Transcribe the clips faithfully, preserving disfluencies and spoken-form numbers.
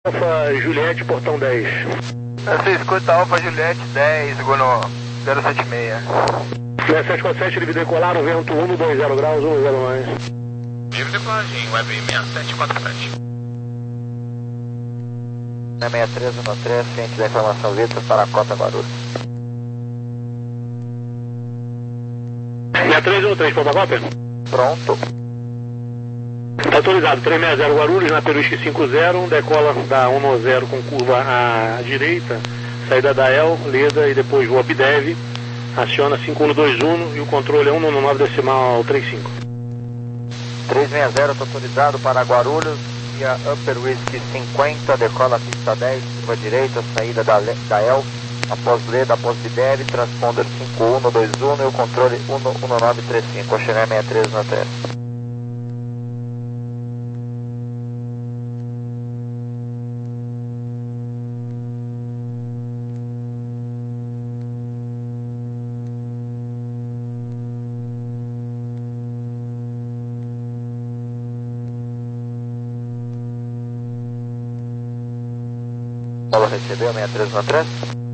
Alfa Juliette, portão dez. Você escuta Alfa Juliette dez, segundo zero sete seis. seis sete quatro sete, livre decolar, no vento um dois zero graus, um zero mais. Livre decolagem, web seis sete quatro sete. seis três um três, ciente da informação Vitor para a Cota Guarulhos. seis três um três, ponta cópia? Pronto. Está autorizado, três seis zero Guarulhos, na Peruísque cinco zero, decola da um zero com curva à direita, saída da E L, Leda e depois voa Abdev, aciona cinco um dois um e o controle é um nove decimal trinta e cinco. três seis zero, está autorizado para Guarulhos, via Upper Whisky cinquenta, decola pista dez, curva direita, saída da, da E L, após Leda, após Abdev, transponder cinco um dois um e o controle um nove três cinco, Oxené seis três um três. Paulo recebeu seis três um três?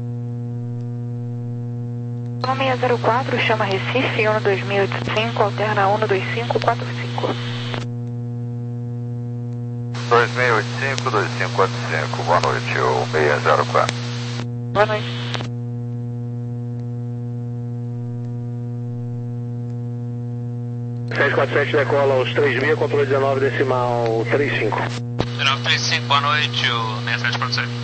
seis zero quatro, chama Recife, um dois mil e oitenta e cinco, alterna um dois cinco quatro cinco. dois seis oito cinco, dois cinco quatro cinco, boa noite, o seis zero quatro. Boa noite. sete quatro sete decola aos três mil, controle dezenove decimal trinta e cinco. dezenove trinta e cinco, boa noite, o seis sete quatro sete.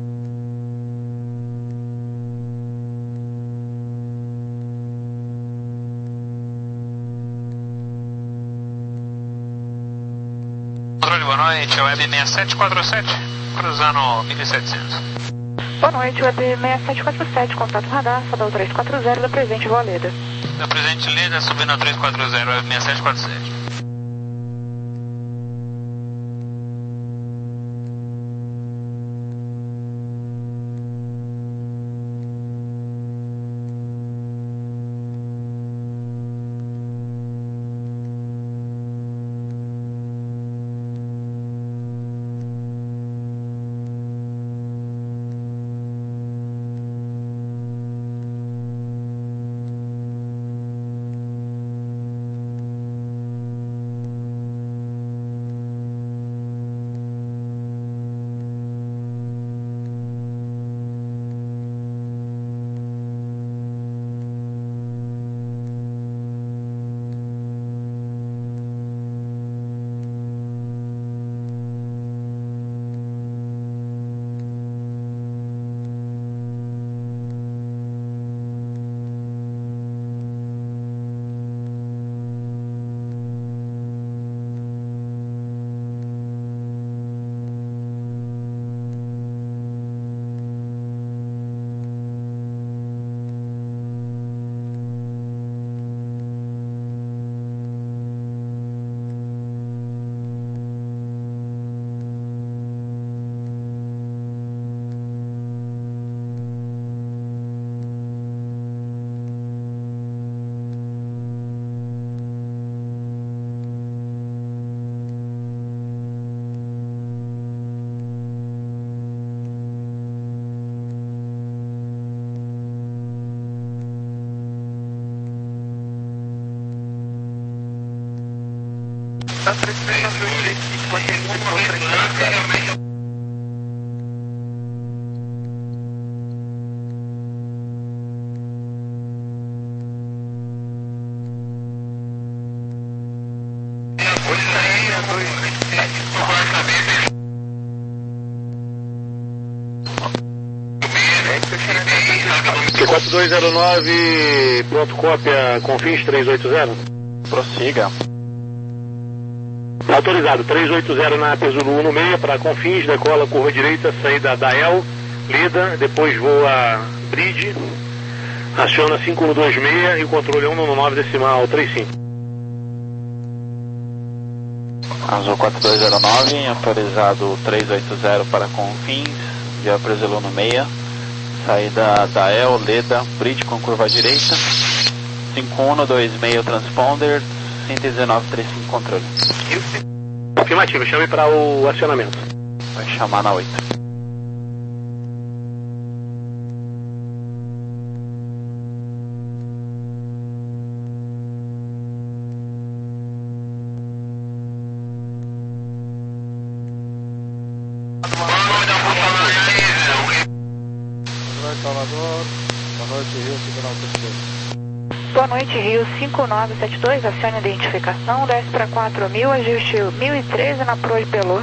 Controle, boa noite, web seis sete quatro sete, cruzando mil e setecentos. Boa noite, web seis sete quatro sete, contato radar, Fadal três quatro zero, da presente Voa Leda. Da presente Leda, subindo a três quatro zero, web seis sete quatro sete. quatro dois zero nove, pronto, cópia, Confins três oito zero. Prossiga. Autorizado, três oito zero na Pesuru um seis para Confins, decola curva direita, saída da E L, Leda, depois voa Bridge, aciona cinco um dois seis e o controle é um nove decimal trinta e cinco. Azul quatro dois zero nove, autorizado três oito zero para Confins, via Preselu no seis, saída da E L, Leda, Bridge com curva direita, cinco um dois seis transponder, cento e dezenove trinta e cinco controle. Afirmativo, chame para o acionamento. Vai chamar na oito. Boa noite, Rio cinco nove sete dois, acione a identificação, desce para quatro mil, ajuste mil e treze na Proa de Pelô.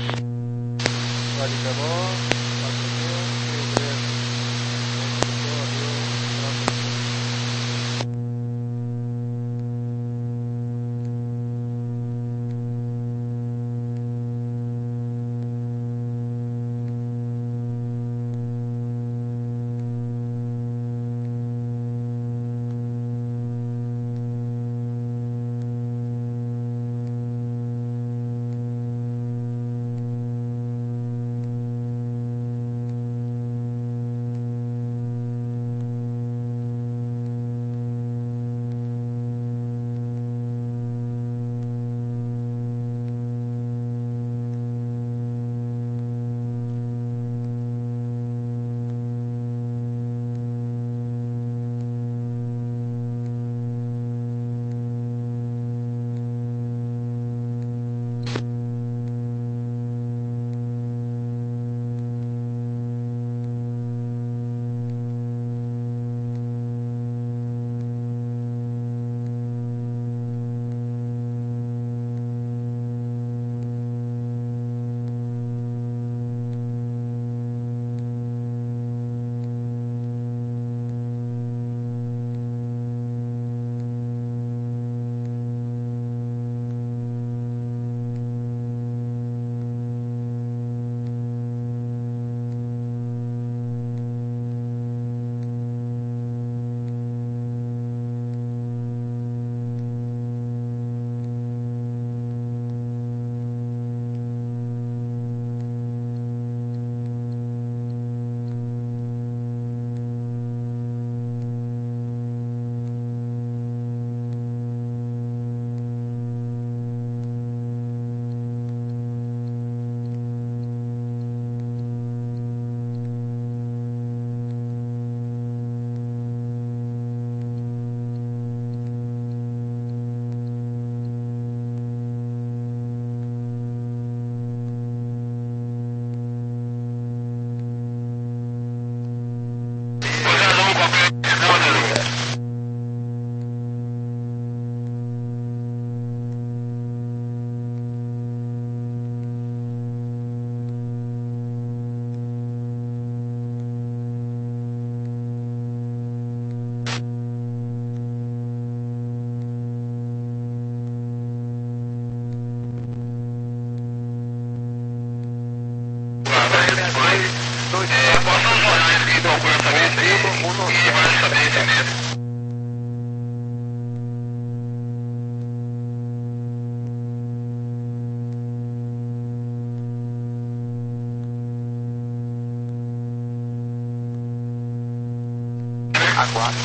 Aguarde.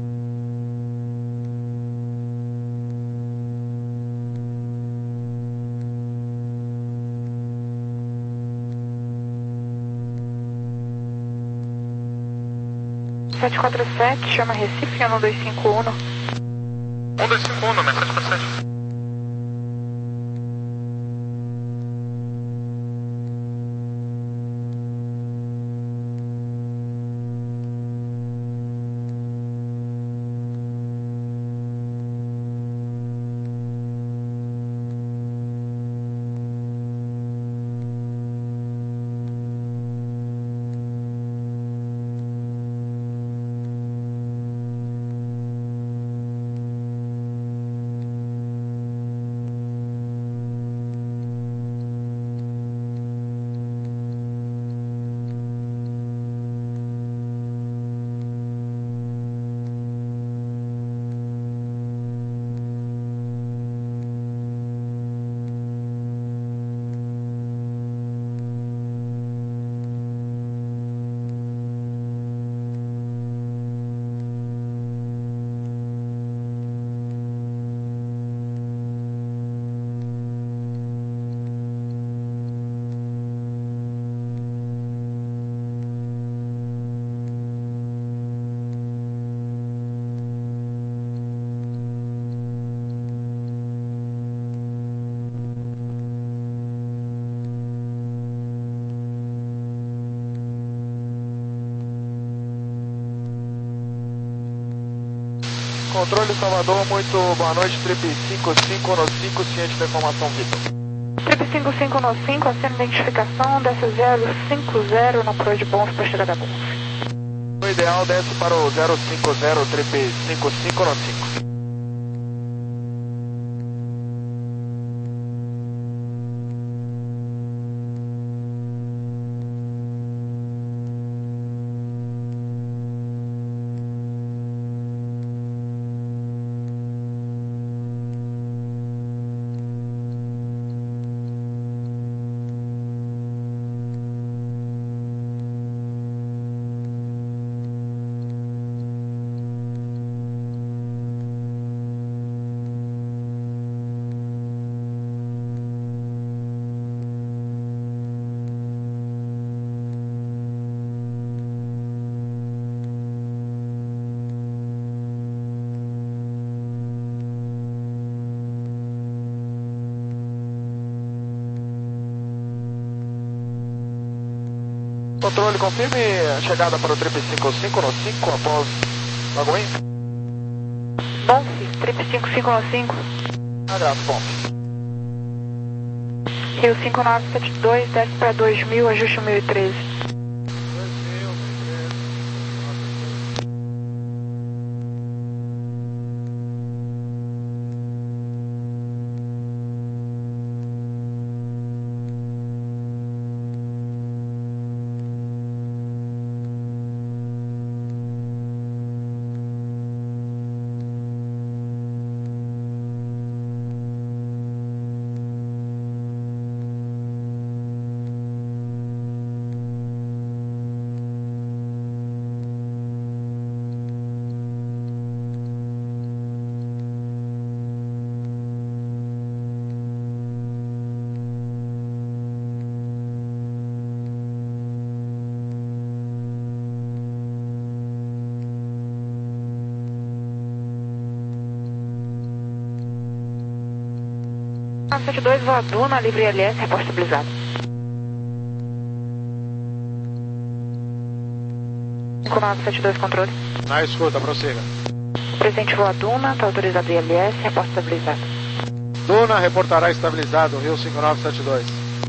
sete quatro sete, chama Recife, um dois cinco um. um dois cinco um, mensagem para sete. Controle Salvador, muito boa noite, trip cinco cinco no cinco, ciente da informação Vitor. Trip cinco cinco no cinco, acena identificação, desce zero cinco zero na proa de Bons para chegada a Bons. O ideal desce para o zero cinco zero, trip cinco cinco no cinco. Controle, confirme a chegada para o trip cinco cinco no cinco após Lagoinha. Bom, trip cinco cinco no cinco. Agradeço, bom. Rio cinco nove sete dois, desce para dois mil, ajuste mil e treze. sete dois, voa Duna, livre L S, reporte estabilizado. cinco nove sete dois, controle. Na escuta, prossiga. Presente voa Duna, está autorizado I L S, reporte estabilizado. Duna reportará estabilizado, Rio cinco nove sete dois.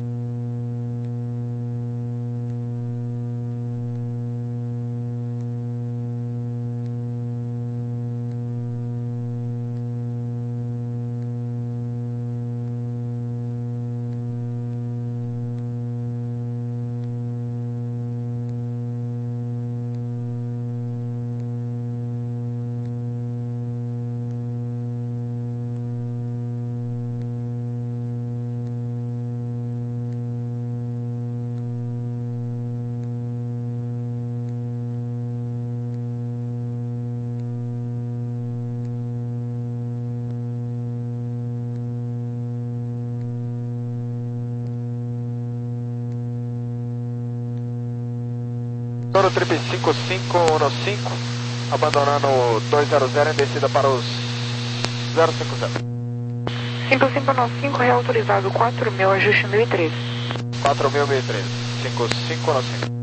Toro trip cinco cinco no cinco, abandonando o dois zero zero em descida para os zero cinco zero. cinco cinco no cinco, reautorizado quatro mil, ajuste mil e treze. quatro mil, mil e treze. cinco cinco no cinco.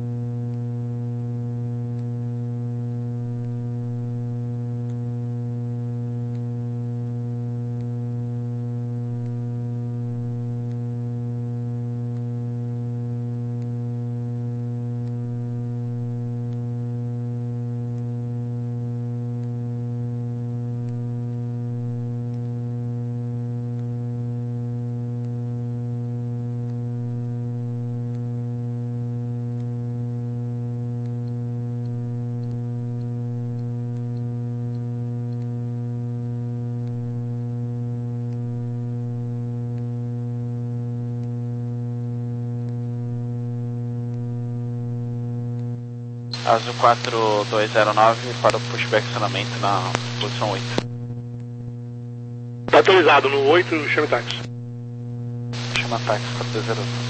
Azul quatro dois zero nove para o pushback acionamento na posição oito. Está autorizado no oito, chame táxi. Chama táxi quatro dois zero nove.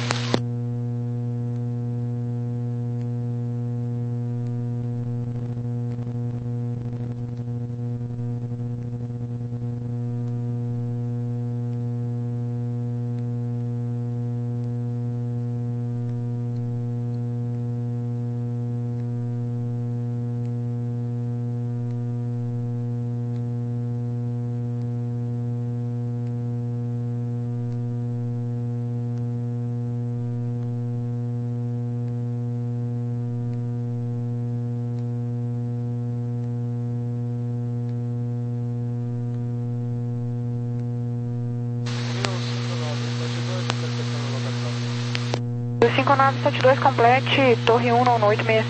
cinco nove sete dois, complete, torre um, nono oito seis.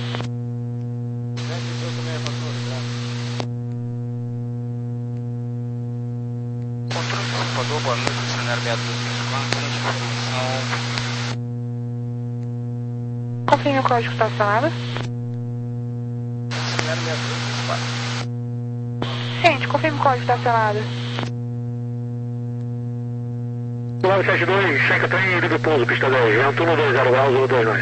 Controle Salvador, boa noite, cenário seis dois quatro, informação. Confirme o código estacionado. Cenário seis dois quatro. Gente, confirme o código estacionado. nove sete dois, checa trem, livre pouso, pista dez, vento um dois zero graus, um dois nós.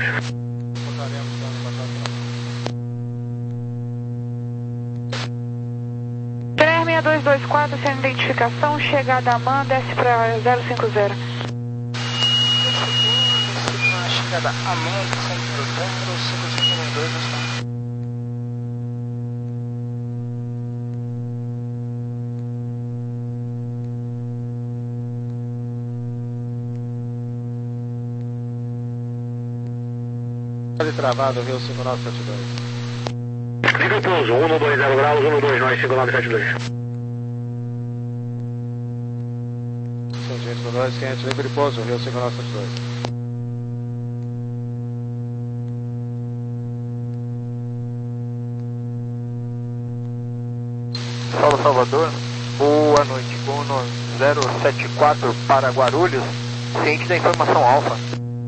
três seis dois dois quatro, sem identificação, chegada a man, desce para zero cinco zero. Chegada a man, centro zero cinco cinco dois, está. Travado, Rio cinco nove sete dois. Livre pouso, um dois zero graus, um dois nós, cinco nove sete dois. cento e vinte e dois, quente, livre pouso, Rio cinco nove sete dois. Saulo Salvador, boa noite, Uno zero sete quatro para Guarulhos, ciente da informação alfa.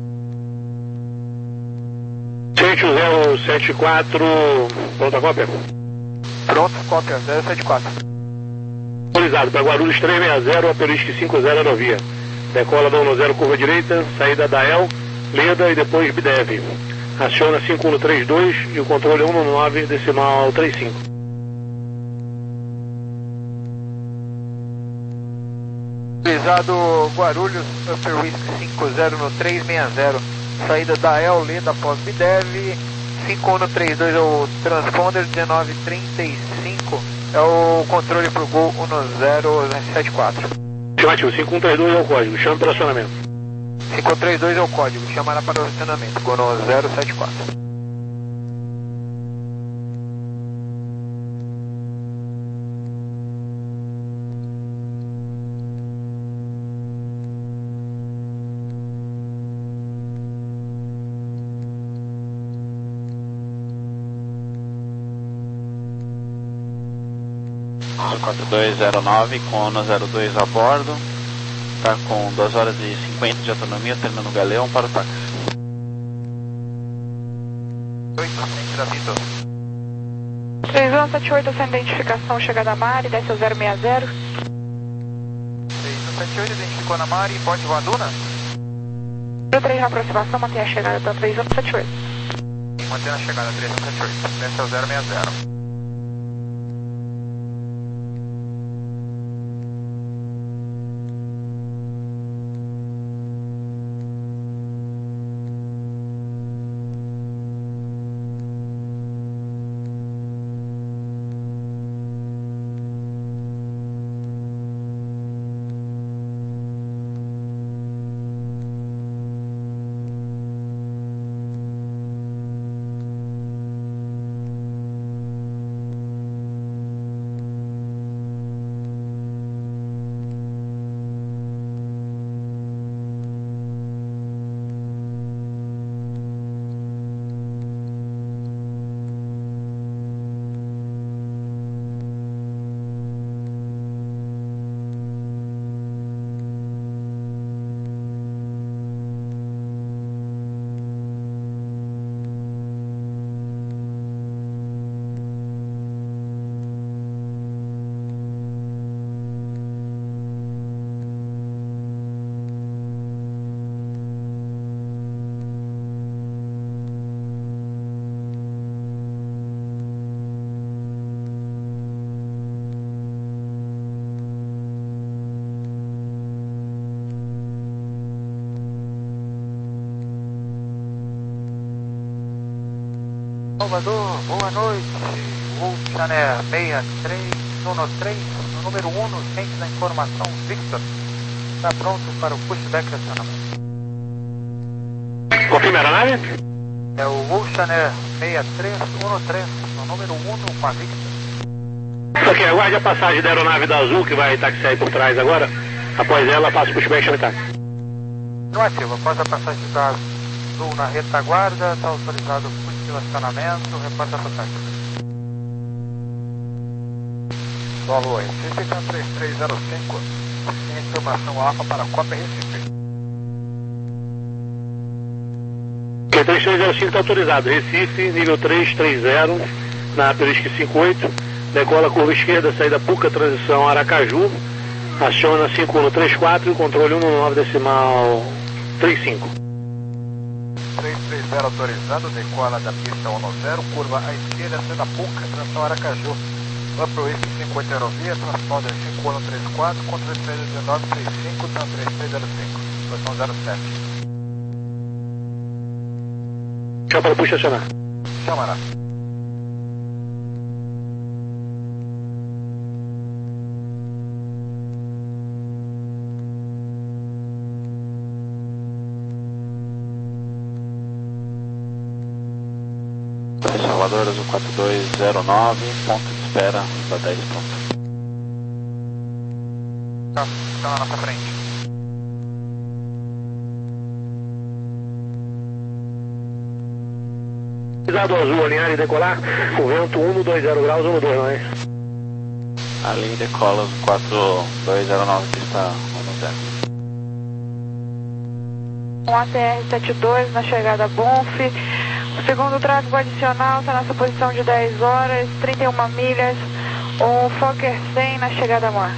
zero sete quatro, pronta cópia? Pronto, cópia, zero sete quatro. Autorizado para Guarulhos três seis zero, Aperisque cinco zero, aerovia. Decola da um zero, curva direita, saída da E L, Leda e depois B D E V. Aciona cinco um três dois e o controle é um nove decimal trinta e cinco. Autorizado Guarulhos, Upper Whisky cinco zero no três seis zero. Saída da E L, Leda após B D E V, cinco um três dois é o transponder, dezenove trinta e cinco é o controle para o Gol um zero sete quatro. Afirmativo, cinco um três dois é o código, chama para acionamento. cinco um três dois é o código, chamará para o acionamento, Gol um zero sete quatro. quatro dois zero nove com ONU zero dois a bordo, está com duas horas e cinquenta de autonomia, terminando o Galeão para o táxi. Oi, frente da Vitor. três um sete oito, sem identificação, chegada a Mari, desce ao zero seis zero. três um sete oito, identificou na Mari, pode voar Duna? três na aproximação, mantém a chegada da três um sete oito. Mantendo a chegada três um sete oito, desce ao zero seis zero. Salvador, boa noite, Ultraner seis três um três, no número um, ciente da informação, Victor, está pronto para o pushback acionamento. Confirma a nave? É o Ultraner seis três um três, no número um, com a Victor. Ok, aguarde a passagem da aeronave da Azul, que vai taxiar aí por trás agora. Após ela, passa o pushback e chama táxi. No ativo, após a passagem da Azul na retaguarda, está autorizado o estacionamento, reporta a passagem. Solo Recife, três três zero cinco, informação alfa para a Copa Recife. Ok, três três zero cinco está autorizado, Recife, nível três três zero, na Perisque cinquenta e oito, decola curva esquerda, saída Puca, transição Aracaju, aciona cinco um três quatro, controle um nove decimal trinta e cinco. três três zero autorizado, decola da pista um zero, curva à esquerda, saída Puca, transição Aracaju. Upper Whisky cinquenta aerovia, transponder cinco um três quatro, controle três um nove três cinco, TAM três três zero cinco, posição zero sete. Chama para puxa estacionar. Chamará. Salvador, Azul quatro dois zero nove, ponto de espera da dez ponto. Tá, tá na nossa frente. Cuidado azul, alinhar e decolar, o vento um dois zero graus, um dois, não é? Ali decola Azul quatro dois zero nove, pista um zero. Um A T R setenta e dois na chegada a Bonf. O segundo tráfego adicional está nessa posição de dez horas, trinta e uma milhas. Um Fokker cem na chegada a Mar.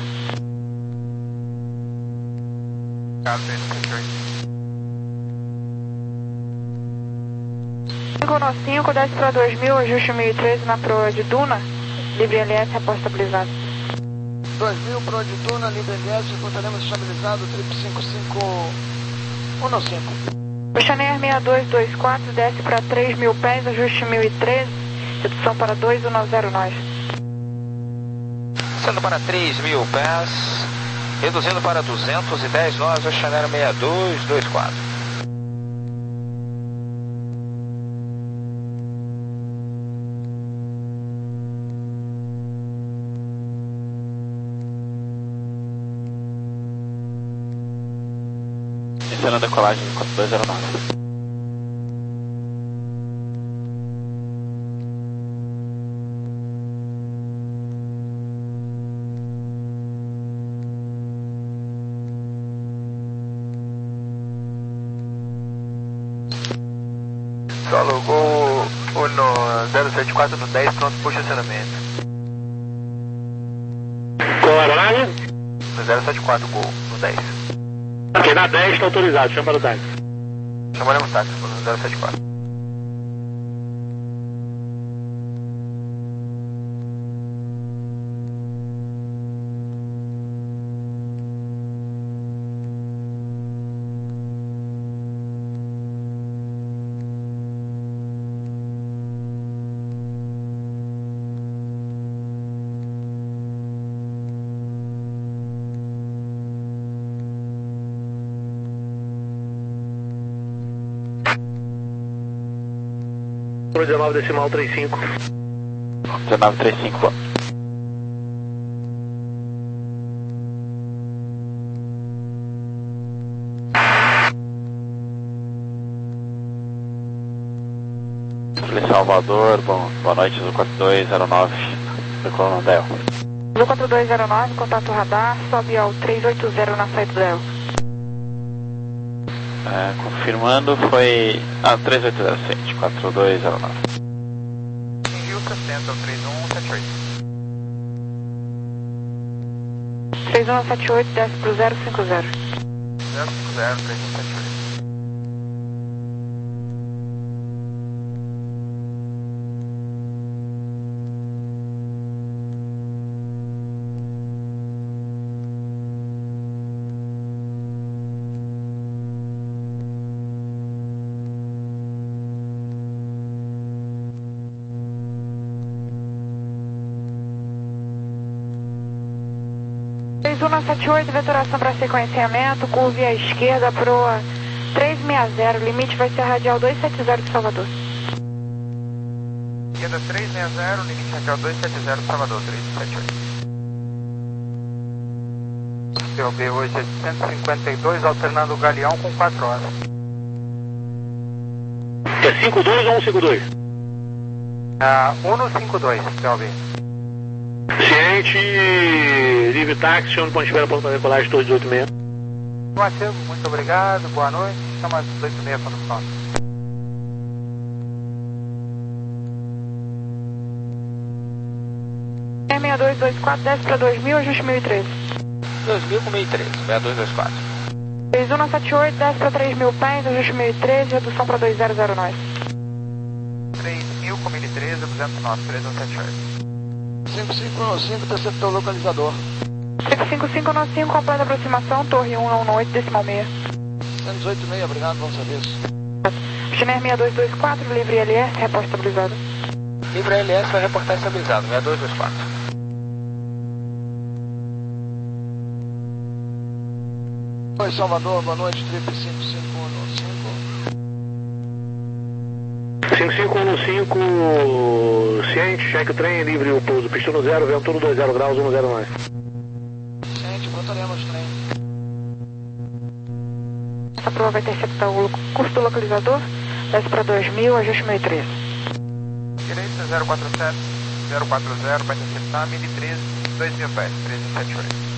cinco nove cinco, desce para dois mil, ajuste mil e treze na proa de Duna. Libre L S, após estabilizado. dois mil, proa de Duna, Libre L S, encontraremos estabilizado, trip cinco cinco um cinco. Oceaneer seis dois dois quatro, desce para três mil pés, ajuste mil e treze, redução para dois um zero nove. Sendo para três mil pés, reduzindo para duzentos e dez nós, Oceaneer seis dois dois quatro. Iniciando a decolagem quatro dois zero nove. Solo Gol no zero sete quatro no dez, pronto para o estacionamento. Qual era a aeronave? No zero sete quatro, Gol no dez. Ok, na dez está autorizado, chama para o táxi. Chamaremos táxi no zero sete quatro. dezenove decimal trinta e cinco. dezenove trinta e cinco. Salvador, bom, boa noite, Azul quatro dois zero nove, decolando da E L. Azul quatro dois zero nove, contato radar, sobe ao trezentos e oitenta na saída da E L. É, confirmando, foi a ah, três oito zero sete, quatro dois zero nove. Em Rio sessenta, três um sete oito. três um sete oito, desce para o zero cinco zero. zero cinco zero, três um sete oito. três um sete oito, vetoração para sequenciamento, curva à esquerda, proa trezentos e sessenta, limite vai ser radial duzentos e setenta de Salvador. Esquerda trezentos e sessenta, limite radial duzentos e setenta de Salvador, trezentos e setenta e oito. C O B hoje é cento e cinquenta e dois, alternando o Galeão com quatro horas. É cinco dois ou cento e cinquenta e dois? Ah, cento e cinquenta e dois, Kelvin. Ciente, livre táxi, onde pode esperar para decolagem, torre dezoito e meia. Ativo, muito obrigado, boa noite. Chama dezoito e meia condução. seis dois dois quatro, desce para dois mil, ajuste mil e treze. dois mil com mil e treze, seis dois dois quatro. três um nove sete oito, desce para três mil pés, ajuste mil e treze, redução para dois zero zero nove. três mil com mil e treze, duzentos e nove, três um sete oito. cinco cinco cinco, interceptou o localizador. cinco cinco cinco nove cinco, completa aproximação, torre um um oito, decimal meia. cento e dezoito e meia, obrigado, bom serviço. Chiner seis dois dois quatro, livre L S, repórter estabilizado. Livre L S vai reportar estabilizado, seis dois dois quatro. Oi, Salvador, boa noite, trip cinco cinco um cinco. cinco cinco um cinco, ciente, cheque o trem, livre o pouso, pista no zero, vento no dois zero graus, um zero nove. Ciente, voltaremos trem. Essa prova vai interceptar o curso do localizador, desce para dois mil, ajuste mil e treze. Direita zero quatro sete, zero quatro zero, vai interceptar mil e treze, dois mil pés, três um sete oito.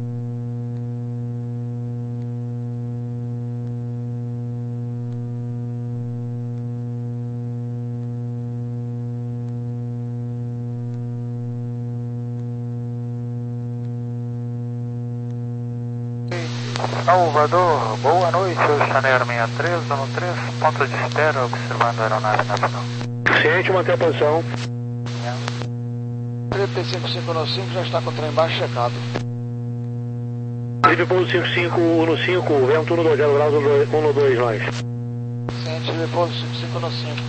Salvador, boa noite, o Chanel sessenta e três, dando três, ponto de espera, observando a aeronave nacional. Ciente, manter a posição. Trip cinco cinco um cinco já está com o trem baixo checado. Livre pouso cinco cinco um cinco, vento no dois zero graus, um dois nove. Ciente, repouso cinco cinco um cinco.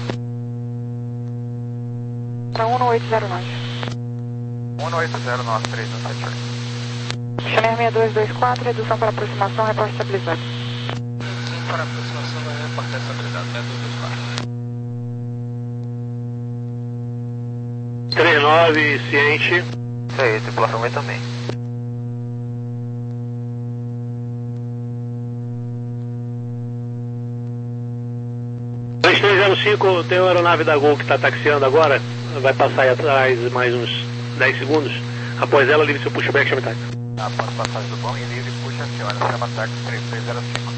Para um oito zero nove. um oito zero nove, três um sete oito. Chiner seis dois dois quatro, redução para aproximação, repórter estabilizado. Sim, para aproximação vai reportar estabilizado, seis dois dois quatro. três nove, ciente. Isso aí, tripulação vai também. três três zero cinco, tem uma aeronave da Gol que está taxiando agora, vai passar aí atrás mais uns dez segundos. Após ela, livre seu pushback, chame táxi. Após passagem do bom e livre, puxa aciona, chama táxi três três zero cinco.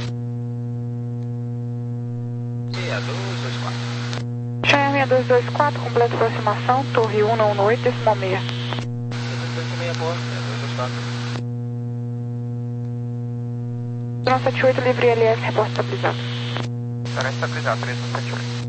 seis dois dois quatro. Chiner seis dois dois quatro, completa aproximação, torre um um oito, decimal meia. seis dois meia boa, seis dois dois quatro. nove sete oito, livre L S, repórter estabilizado. Será estabilizado, três um sete oito.